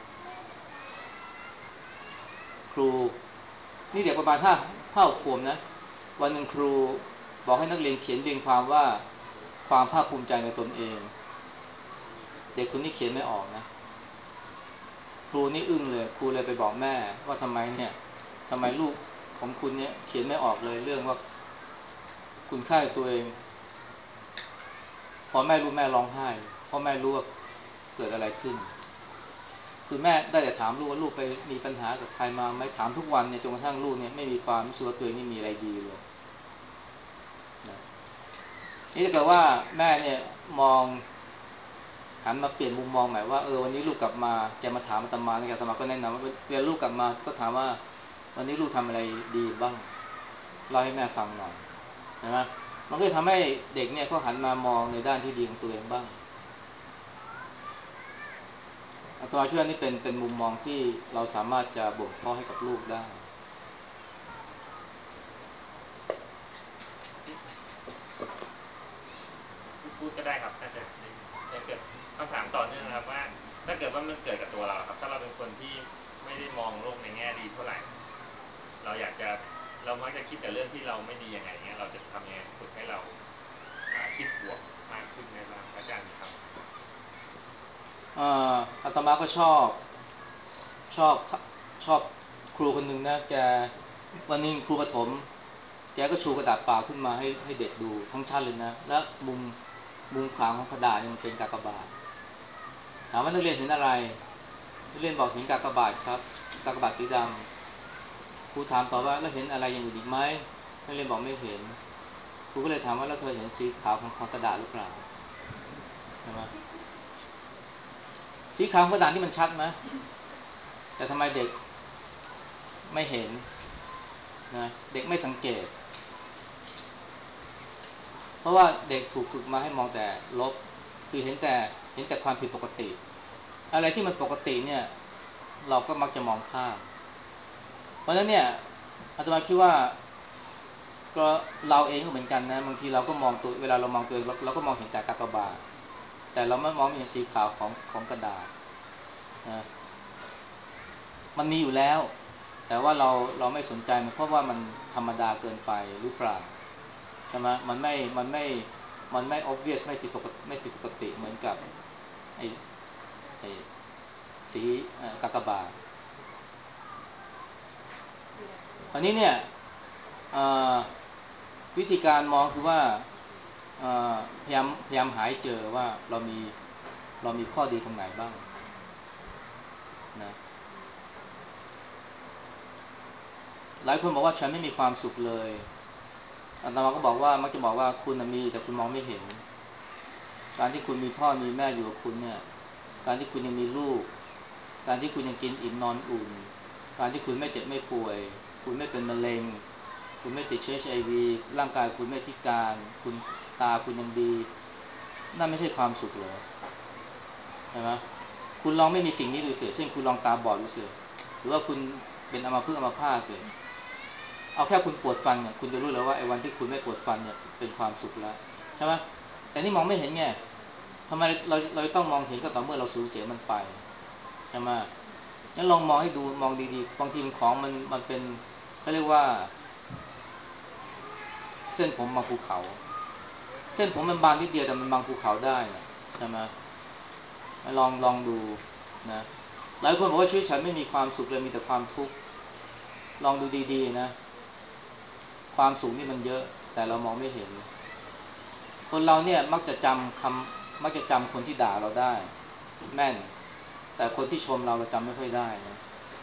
ครูนี่เด็กประมาณห้าห้าขวบนะวันหนึ่งครูบอกให้นักเรียนเขียนเรียงความว่าความภาคภูมิใจในตนเองเด็กคนนี้เขียนไม่ออกนะครูนี่อึ้งเลยครูเลยไปบอกแม่ว่าทำไมเนี่ยทำไมลูกของคุณเนี่ยเขียนไม่ออกเลยเรื่องว่าคุณค่าตัวเองพอแม่รู้แม่ร้องไห้เพราะแม่รู้ว่าเกิดอะไรขึ้นคือแม่ได้แต่ถามลูกว่าลูกไปมีปัญหากับใครมาไหมถามทุกวันเนี่ยจนกระทั่งลูกเนี่ยไม่มีความรู้สึกว่าตัวเองนี่มีอะไรดีเลยนะนี่ถ้าเกิดว่าแม่เนี่ยมองหันมาเปลี่ยนมุมมองใหม่ว่าเออวันนี้ลูกกลับมาแกมาถามอาตมาเนี่ยอาตมาก็แนะนำว่าเวลาลูกกลับมาก็ถามว่าวันนี้ลูกทำอะไรดีบ้างเล่าให้แม่ฟังหน่อยนะมันก็ทำให้เด็กเนี่ยเขาหันมามองในด้านที่ดีของตัวเองบ้างอาตมาคิดว่านี่เป็นเป็นมุมมองที่เราสามารถจะบ่มเพาะให้กับลูกได้พูดก็ได้ครับถ้าเกิดถ้าเกิดคำถามต่อเนื่องนะครับว่าถ้าเกิดว่ามันเกิดกับตัวเราครับถ้าเราเป็นคนที่ไม่ได้มองโลกในแง่ดีเท่าไหร่เราอยากจะเรามักจะคิดแต่เรื่องที่เราไม่ดียังไงเงี้ยเราจะทำยังไงฝึกให้เราคิดบวกมากขึ้นได้บ้างอาจารย์ครับอาตมาก็ชอบชอบชอบครูคนหนึ่งนะแกวันนึงครูประถมแกก็ชูกระดาษเปล่าขึ้นมาให้ให้เด็กดูทั้งชั้นเลยนะและมุมมุมขวาของกระดาษมันเป็นกากบาทถามว่านักเรียนเห็นอะไรนักเรียนบอกเห็นกากบาทครับกากบาทสีดำครูถามต่อว่าแล้วเห็นอะไรอย่างอื่นอีกไหมนักเรียนบอกไม่เห็นครูก็เลยถามว่าแล้วเธอเห็นสีขาวของของกระดาษหรือเปล่าใช่ไหมสีขาวของกระดาษนี่มันชัดไหมแต่ทำไมเด็กไม่เห็นนะเด็กไม่สังเกตเพราะว่าเด็กถูกฝึกมาให้มองแต่ลบคือเห็นแต่เห็นแต่ความผิดปกติอะไรที่มันปกติเนี่ยเราก็มักจะมองข้ามเพราะฉะนั้นเนี่ยอาตมาคิดว่าก็เราเองก็เหมือนกันนะบางทีเราก็มองตัวเวลาเรามองตัวเองเราเราก็มองเห็นแต่กากบาทแต่เราไม่มองเห็นสีขาวของของกระดาษนะมันมีอยู่แล้วแต่ว่าเราเราไม่สนใจมันเพราะว่ามันธรรมดาเกินไปหรือเปล่าใช่ไหมมันไม่มันไม่มันไม่ obvious ไม่ผิดปกติไม่ผิดปกติเหมือนกับไอ้ไอ้สีกากบาทอันนี้เนี่ยวิธีการมองคือว่าพยายามพยายามหาเจอว่าเรามีเรามีข้อดีตรงไหนบ้างนะหลายคนบอกว่าฉันไม่มีความสุขเลยอาตมาก็บอกว่ามักจะบอกว่าคุณมีแต่คุณมองไม่เห็นการที่คุณมีพ่อมีแม่อยู่กับคุณเนี่ยการที่คุณยังมีลูกการที่คุณยังกินอิ่มนอนอุ่นการที่คุณไม่เจ็บไม่ป่วยคุณไม่เป็นมะเร็งคุณไม่ติดเชื้อ เอช ไอ วี ร่างกายคุณไม่พิการคุณตาคุณยังดีนั่นไม่ใช่ความสุขเหรอใช่ไหมคุณลองไม่มีสิ่งนี้ดูสิเช่นคุณลองตาบอดดูสิหรือว่าคุณเป็นอัมพฤกษ์อัมพาตสิเอาแค่คุณปวดฟันเนี่ยคุณจะรู้แล้วว่าไอ้วันที่คุณไม่ปวดฟันเนี่ยเป็นความสุขแล้วใช่ไหมแต่นี่มองไม่เห็นไงทำไมเราเราต้องมองเห็นก็ต่อเมื่อเราสูญเสียมันไปใช่ไหมงั้นลองมองให้ดูมองดีๆบางทีของมันมันเป็นเขาเรียกว่าเส้นผมบางภูเขาเส้นผมมันบางนิดเดียวแต่มันบางภูเขาได้ใช่ไหมลองลองดูนะหลายคนบอกว่าชีวิตฉันไม่มีความสุขเลยมีแต่ความทุกข์ลองดูดีๆนะความสุขนี่มันเยอะแต่เรามองไม่เห็นคนเราเนี่ยมักจะจำคำมักจะจำคนที่ด่าเราได้แม่นแต่คนที่ชมเราเราจำไม่ค่อยได้นะ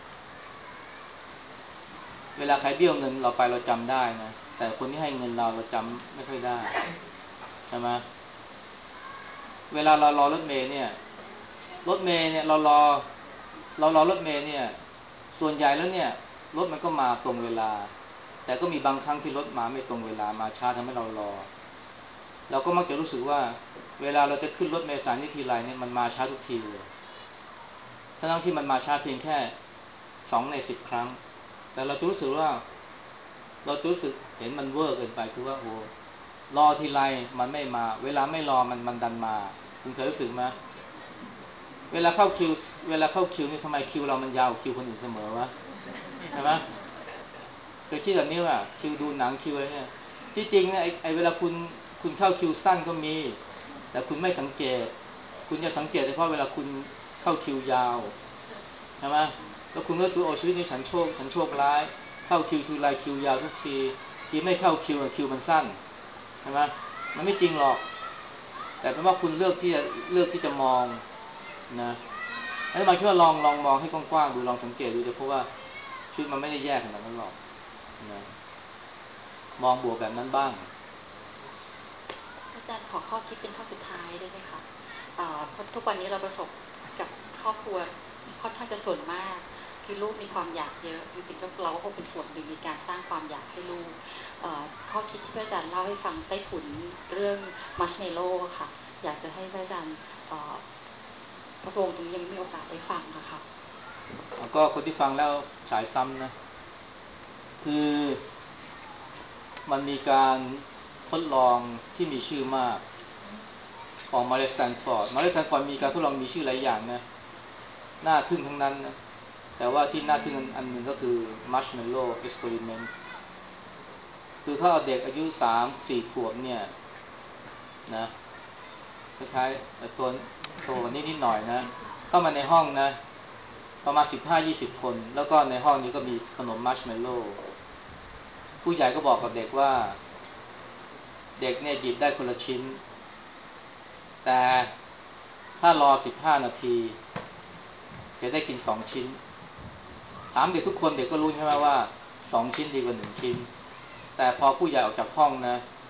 เวลาใครเบี้ยวเงินเราไปเราจำได้นะแต่คนที่ให้เงินเราเราจำไม่ค่อยได้ใช่ไหมเวลาเรารอรถเมล์เนี่ยรถเมล์เนี่ยเรารอเรารอรถเมล์เนี่ยส่วนใหญ่แล้วเนี่ยรถมันก็มาตรงเวลาแต่ก็มีบางครั้งที่รถมาไม่ตรงเวลามาช้าทำให้เรารอเราก็มักจะรู้สึกว่าเวลาเราจะขึ้นรถเมล์สายนี้ทีไรเนี่ยมันมาช้าทุกทีเลยทั้งที่มันมาช้าเพียงแค่สองในสิบครั้งแต่เราจะรู้สึกว่าเรารู้สึกเห็นมันเวอร์เกินไปคือว่าโอ้รอทีไรมันไม่มาเวลาไม่รอมันมันดันมาคุณเคยรู้สึกไหมเวลาเข้าคิวเวลาเข้าคิวนี่ทำไมคิวเรามันยาวคิวคนอื่นเสมอวะใช่ไหมเคยคิดแบบนี้ว่าคิวดูหนังคิวอะไรเนี่ยที่จริงเนี่ยไอ้ไอ้เวลาคุณคุณเข้าคิวสั้นก็มีแต่คุณไม่สังเกตคุณจะสังเกตเฉพาะเวลาคุณเข้าคิวยาวใช่ไหมแล้วคุณก็รู้สึกโอ้ชีวิตนี้ฉันโชคฉันโชคร้ายเข้าคิวทีไรคิวยาวทุกทีที่ไม่เข้าคิวคิวมันสั้นใช่ไหมมันไม่จริงหรอกแต่เป็นว่าคุณเลือกที่จะเลือกที่จะมองนะไอ้บางทีว่าลองลองมองให้กว้างๆดูลองสังเกตดูจะพบว่าชีวิตมันไม่ได้แย่ขนาดนั้นหรอกนะมองบวกแบบนั้นบ้างอาจารย์ขอข้อคิดเป็นข้อสุดท้ายได้ไหมคะเพราะทุกวันนี้เราประสบกับครอบครัวค่อนข้างจะส่วนมากคือลูกมีความอยากเยอะจริงๆเราก็คงเป็นส่วนหนึ่งในการสร้างความอยากให้ลูกข้อคิดที่อาจารย์เล่าให้ฟังใต้ถุนเรื่องมัชเมโล่ค่ะอยากจะให้อาจารย์พระองค์ตรงนี้ยังไม่มีโอกาสได้ฟังนะคะก็คนที่ฟังแล้วฉายซ้ำนะคือมันมีการทดลองที่มีชื่อมากของมาริสแตนฟอร์ดมาริสแตนฟอร์ดมีการทดลองมีชื่อหลายอย่างนะน่าทึ่งทั้งนั้นนะแต่ว่าที่น่าทึ่งอันหนึ่งก็คือ Marshmallow Experiment คือเขาเอาเด็กอายุ สามถึงสี่ ขวบเนี่ยนะคล้ายๆตัวโตกว่านี้นิดหน่อยนะเข้ามาในห้องนะประมาณ สิบห้าถึงยี่สิบ คนแล้วก็ในห้องนี้ก็มีขนมมัชเมลโล่ผู้ใหญ่ก็บอกกับเด็กว่าเด็กเนี่ยหยิบได้คนละชิ้นแต่ถ้ารอสิบห้านาทีจะได้กินสองชิ้นถามเด็กทุกคนเด็กก็รู้ใช่ไหมว่าสองชิ้นดีกว่าหนึ่งชิ้นแต่พอผู้ใหญ่ออกจากห้องนะ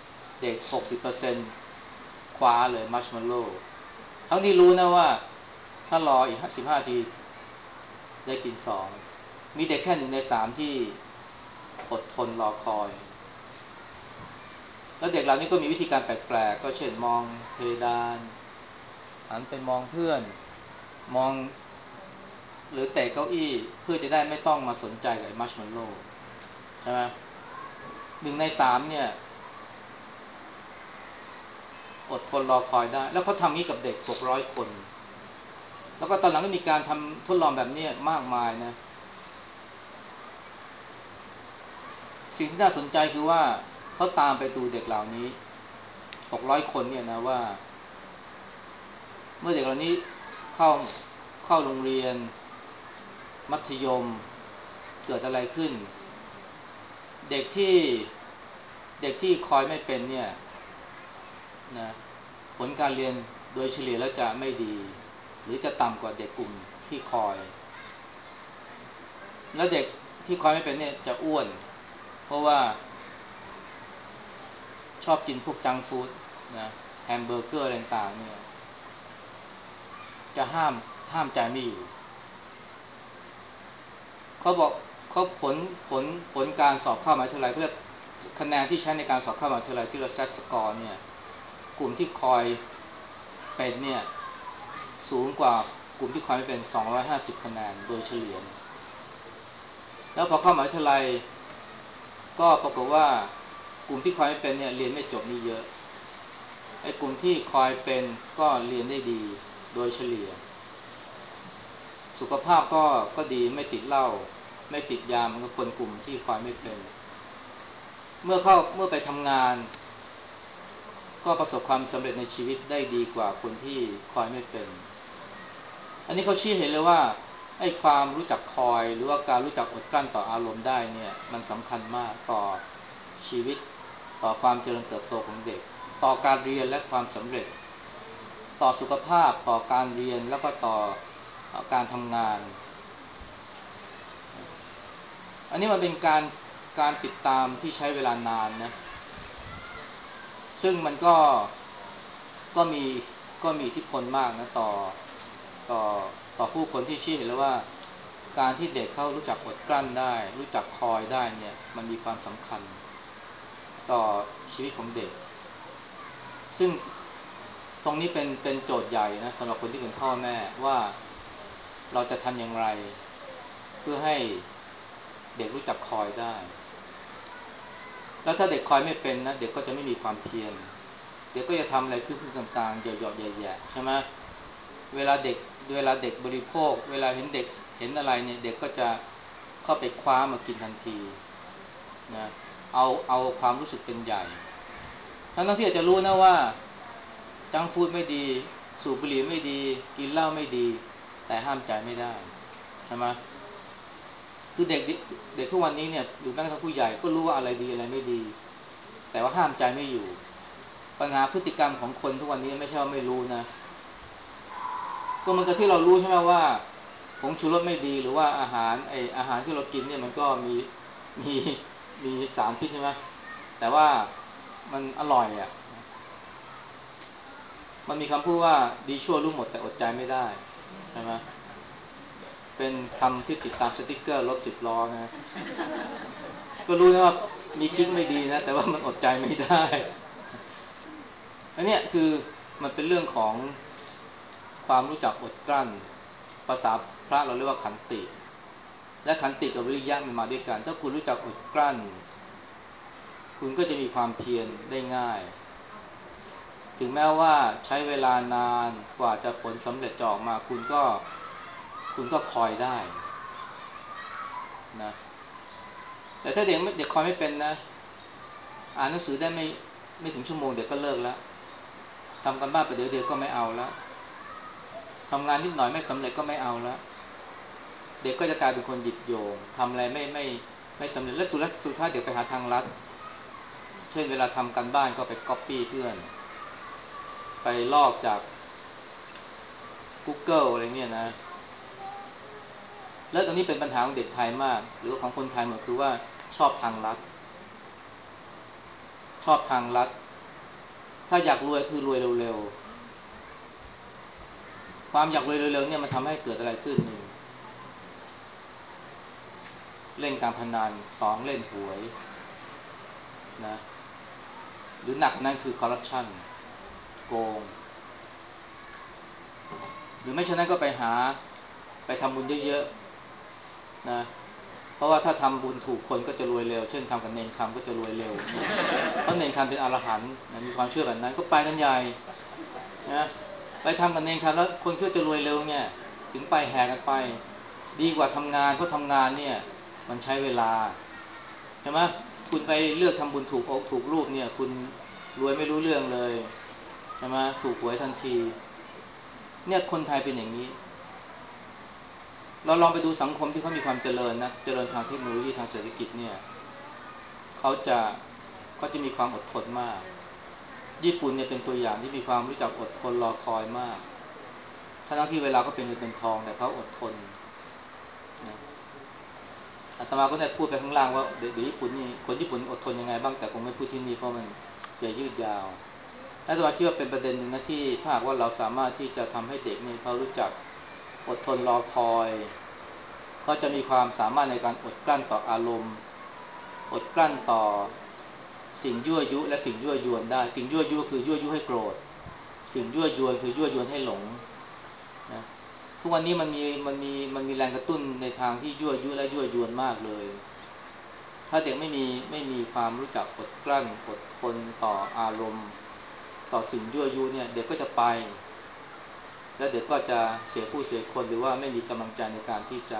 เด็ก หกสิบเปอร์เซ็นต์ คว้าเลยมัชเมลโล่ทั้งที่รู้นะว่าถ้ารออีกสิบห้านาทีได้กินสองมีเด็กแค่หนึ่งในสามที่อดทนรอคอยแล้วเด็กเหล่านี้ก็มีวิธีการแปลกๆก็เช่นมองเพดานหันไปมองเพื่อนมองหรือเตะเก้าอี้เพื่อจะได้ไม่ต้องมาสนใจกับมัชเมลโล่ใช่ไหมหนึ่งในสามเนี่ยอดทนรอคอยได้แล้วเขาทำนี้กับเด็กหกร้อยคนแล้วก็ตอนหลังก็มีการทำทดลองแบบนี้มากมายนะสิ่งที่น่าสนใจคือว่าเขาตามไปดูเด็กเหล่านี้หกร้อยคนเนี่ยนะว่าเมื่อเด็กเหล่านี้เข้าเข้าโรงเรียนมัธยมเกิดอะไรขึ้นเด็กที่เด็กที่คอยไม่เป็นเนี่ยนะผลการเรียนโดยเฉลี่ยแล้วจะไม่ดีหรือจะต่ำกว่าเด็กกลุ่มที่คอยแล้วเด็กที่คอยไม่เป็นเนี่ยจะอ้วนเพราะว่าชอบกินพวกจังก์ฟู้ดนะแฮมเบอร์เกอร์อะไรต่างๆเนี่ยจะห้ามห้ามใจไม่อยู่เขาบอกเขาผลผลผลการสอบเข้ามหาวิทยาลัยเขาเรียกคะแนนที่ใช้ในการสอบเข้ามหาวิทยาลัยที่เราเซตสกอร์เนี่ยกลุ่มที่คอยเป็นเนี่ยสูงกว่ากลุ่มที่คอยไม่เป็นสองร้อยห้าสิบคะแนนโดยเฉลี่ยแล้วพอเข้ามหาวิทยาลัยก็ปรากฏว่ากลุ่มที่คอยไม่เป็นเนี่ยเรียนไม่จบนี่เยอะไอ้กลุ่มที่คอยเป็นก็เรียนได้ดีโดยเฉลี่ยสุขภาพก็ก็ดีไม่ติดเหล้าไม่ติดยามันก็คนกลุ่มที่คอยไม่เป็นเมื่อเข้าเมื่อไปทำงานก็ประสบความสำเร็จในชีวิตได้ดีกว่าคนที่คอยไม่เป็นอันนี้เขาชี้เห็นเลยว่าไอ้ความรู้จักคอยหรือว่าการรู้จักอดกลั้นต่ออารมณ์ได้เนี่ยมันสำคัญมากต่อชีวิตต่อความเจริญเติบโตของเด็กต่อการเรียนและความสำเร็จต่อสุขภาพต่อการเรียนแล้วก็ต่อการทำงานอันนี้มันเป็นการการติดตามที่ใช้เวลานานนะซึ่งมันก็ก็มีก็มีอิทธิพลมากนะต่อต่อต่อผู้คนที่ชี้เห็นแล้วว่าการที่เด็กเขารู้จักอดกลั้นได้รู้จักคอยได้เนี่ยมันมีความสำคัญต่อชีวิตของเด็กซึ่งตรงนี้เป็นเป็นโจทย์ใหญ่นะสำหรับคนที่เป็นพ่อแม่ว่าเราจะทำอย่างไรเพื่อให้เด็กรู้จักคอยได้แล้วถ้าเด็กคอยไม่เป็นนะเด็กก็จะไม่มีความเพียรเด็กก็จะทำอะไรคือคือกลางๆเหยาะๆแย่ๆใช่ไหมเวลาเด็กเวลาเด็กบริโภคเวลาเห็นเด็กเห็นอะไรเนี่ยเด็กก็จะเข้าไปคว้ามากินทันทีนะเอาเอาความรู้สึกเป็นใหญ่ทั้งที่อาจจะรู้นะว่าจังก์ฟู้ดไม่ดีสูบบุหรี่ไม่ดีกินเหล้าไม่ดีแต่ห้ามใจไม่ได้ใช่ไหมคือเด็กเด็กทุกวันนี้เนี่ยหรือแม้กระทั่งผู้ใหญ่ก็รู้ว่าอะไรดีอะไรไม่ดีแต่ว่าห้ามใจไม่อยู่ปัญหาพฤติกรรมของคนทุกวันนี้ไม่ใช่ว่าไม่รู้นะก็เหมือนกับที่เรารู้ใช่ไหมว่าผงชูรสไม่ดีหรือว่าอาหารไออาหารที่เรากินเนี่ยมันก็มีมีมีสารพิษใช่ไหมแต่ว่ามันอร่อยอ่ะมันมีคำพูดว่าดีชั่วรู้หมดแต่อดใจไม่ได้ใช่ไหมเป็นคำที่ติดตามสติ๊กเกอร์รถสิบล้อนะก็รู้นะว่ามีกิ๊กไม่ดีนะแต่ว่ามันอดใจไม่ได้อันนี้คือมันเป็นเรื่องของความรู้จักอดกลั้นภาษาพระเราเรียกว่าขันติและขันติกับวิริยะมันมาด้วยกันถ้าคุณรู้จักอดกลั้นคุณก็จะมีความเพียรได้ง่ายถึงแม้ว่าใช้เวลานานกว่าจะผลสำเร็จจะออกมาคุณก็คุณก็คอยได้นะแต่ถ้าเด็กเด็กคอยไม่เป็นนะอ่านหนังสือได้ไม่ไม่ถึงชั่วโมงเด็กก็เลิกแล้วทำกันบ้านไปเดี๋ยวเดี๋ยวก็ไม่เอาแล้วทำงานนิดหน่อยไม่สำเร็จก็ไม่เอาแล้วเด็กก็จะกลายเป็นคนหยิบโยงทำอะไรไม่ไม่ไม่สำเร็จและสุดสุดท้ายเด็กไปหาทางลัดเช่นเวลาทำกันบ้านก็ไปก๊อปปี้เพื่อนไปลอกจาก Google อะไรเงี้ยนะแล้วตอนนี้เป็นปัญหาของเด็กไทยมากหรือของคนไทยหมดคือว่าชอบทางลัดชอบทางลัดถ้าอยากรวยคือรวยเร็วๆความอยากรวยเร็วๆเนี่ยมันทำให้เกิดอะไรขึ้นหนึ่งเล่นการพนันสองเล่นหวยนะหรือหนักนั่นคือคอร์รัปชันโกงหรือไม่ฉะนั้นก็ไปหาไปทำบุญเยอะๆนะเพราะว่าถ้าทำบุญถูกคนก็จะรวยเร็วเช่นทำกับเนรคำก็จะรวยเร็วเพราะเนรคำเป็นอรหันต์นะมีความเชื่อแบบนั้นก็ไปกันใหญ่นะไปทำกับเนรคำแล้วคนคิดว่าจะรวยเร็วเนี่ยถึงไปแห่กันไปดีกว่าทำงานเพราะทำงานเนี่ยมันใช้เวลาใช่ไหมคุณไปเลือกทำบุญถูกอกถูกรูปเนี่ยคุณรวยไม่รู้เรื่องเลยใช่ไหมถูกหวยทันทีเนี่ยคนไทยเป็นอย่างนี้เราลองไปดูสังคมที่เขามีความเจริญนะเจริญทางเทคโนโลยีทางเศรษฐกิจเนี่ยเขาจะเขาจะมีความอดทนมากญี่ปุ่นเนี่ยเป็นตัวอย่างที่มีความรู้จักอดทนรอคอยมากทั้งที่เวลาก็เป็นเงินเป็นทองแต่เขาอดทนนะอาตมาก็ได้พูดไปข้างล่างว่าเด็กญี่ปุ่นนี่คนญี่ปุ่นอดทนยังไงบ้างแต่คงไม่พูดที่นี่เพราะมันจะยืดยาวอาตมาคิดว่าเป็นประเด็นหนึ่งนะที่ถ้าหากว่าเราสามารถที่จะทำให้เด็กนี่เขารู้จักอดทนรอคอยเขาจะมีความสามารถในการอดกลั้นต่ออารมณ์อดกลั้นต่อสิ่งยั่วยุและสิ่งยั่วยวนได้สิ่งยั่วยุคือยั่วยุให้โกรธสิ่งยั่วยวนคือยั่วยวนให้หลงนะทุกวันนี้มันมีมันมีมันมีแรงกระตุ้นในทางที่ยั่วยุและยั่วยวนมากเลยถ้าเด็กไม่มีไม่มีความรู้จักอดกลั้นอดทนต่ออารมณ์ต่อสิ่งยั่วยุเนี่ยเด็กก็จะไปแล้วเด็กก็จะเสียผู้เสียคนหรือว่าไม่มีกำลังใจในการที่จะ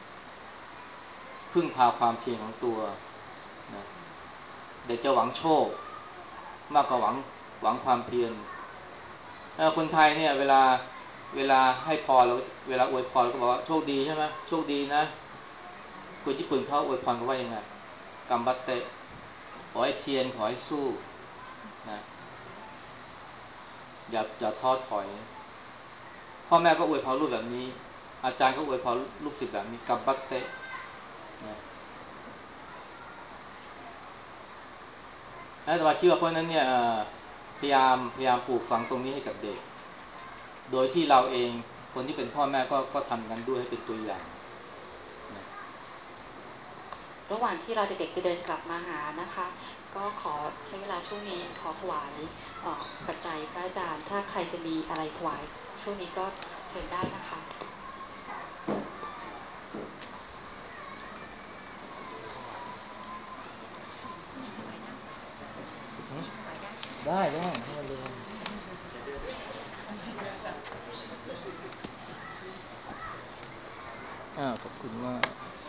พึ่งพาความเพียรของตัวนะเด็กจะหวังโชคมากกว่าหวังหวังความเพียรคนไทยเนี่ยเวลาเวลาให้พรเราเวลาอวยพรเราก็บอกว่าโชคดีใช่ไหมโชคดีนะคนญี่ปุ่นเขาอวยพรกันว่ายังไงกัมบัตเตะขอให้เพียรขอให้สู้นะอย่าอย่าท้อถอยพ่อแม่ก็อวยพรลูกแบบนี้อาจารย์ก็อวยพรลูกศิษย์แบบนี้กัมบัตเตะนะแล้วแต่ว่าคิดว่าเพราะนั้นเนี่ยพยายามพยายามปลูกฝังตรงนี้ให้กับเด็กโดยที่เราเองคนที่เป็นพ่อแม่ก็ก็ทำกันด้วยให้เป็นตัวอย่างนะระหว่างที่เราเด็กๆจะเดินกลับมาหานะคะก็ขอใช้เวลาช่วงนี้ขอถวายปัจจัยพระอาจารย์ถ้าใครจะมีอะไรถวายช่วงนี้ก็เชิญได้นะคะได้ได้ให้มันเลยอ่าขอบคุณมาก